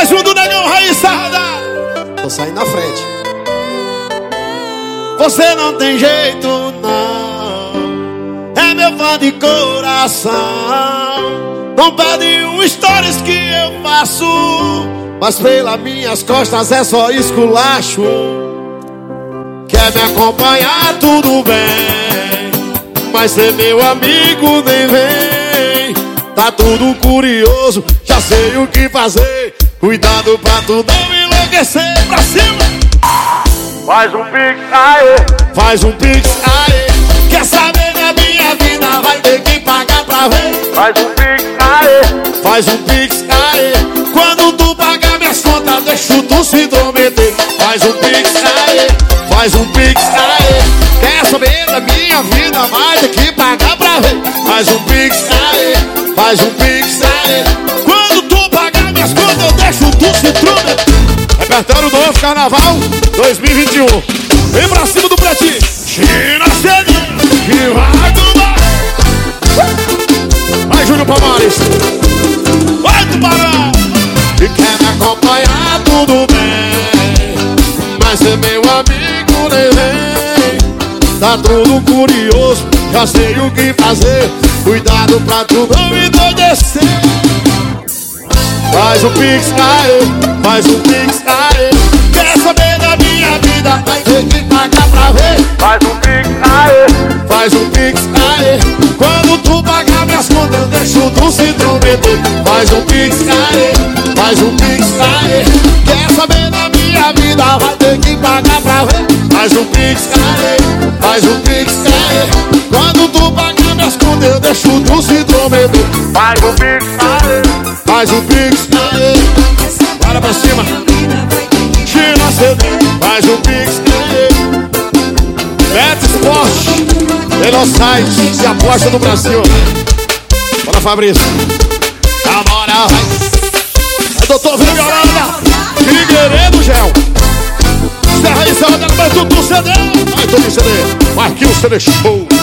Mais um do Negão Raiz Sarda. Tô saindo na frente. Você não tem jeito, não. É meu fã de coração. Não pede um stories que eu faço, mas pelas minhas costas é só esculacho. Quer me acompanhar, tudo bem, mas ser meu amigo nem vem. Tá tudo curioso, já sei o que fazer. Cuidado pra tu não enlouquecer. Pra cima! Faz um pix, aê! Faz um pix, aê! Quer saber da minha vida, vai ter que pagar pra ver. Faz um pix, aê! Faz um pix, aê! Quando tu pagar minhas contas, deixa tu se intrometer. Faz um pix, aê! Faz um pix, aê! Quer saber da minha vida, vai ter que pagar pra ver. Faz um pix, aê! Faz um pix, aê! Quando tu pagar minhas contas, eu deixo tu se intrometer. Repertório novo, Carnaval 2021. Vem pra cima do pretinho. China Celinho, que vai tomar. Vai, Júnior Palmares. Vai, Tubarão. E quer me acompanhar, tudo bem, mas ser meu amigo nem vem. Tá tudo curioso, já sei o que fazer. Cuidado pra tu não me endoidecer. Faz um pix, aê, faz um pix, aê. Quer saber da minha vida, vai ter que pagar pra ver. Faz um pix, aê! Faz um pix, aê. Quando tu pagar minhas contas, eu deixo tu se intrometer. Faz um pix, aê, faz um pix, aê. Quer saber da minha vida, vai ter que pagar pra ver. Faz um pix, aê, faz um pix, aê. Quando tu pagar minhas contas, eu deixo tu se intrometer. Faz um pix, aê! Faz um pix, aê. Bora pra cima. China Celinho, faz um pix, aê. Beto Esporte, melhor site de aposta do Brasil. Bora, Fabrício. Agora vai. É doutor Vigaranda, Figueiredo Gel. Serra e Serra, Tutu CD. Vai, Tutu CD. Marquinhos CD Show.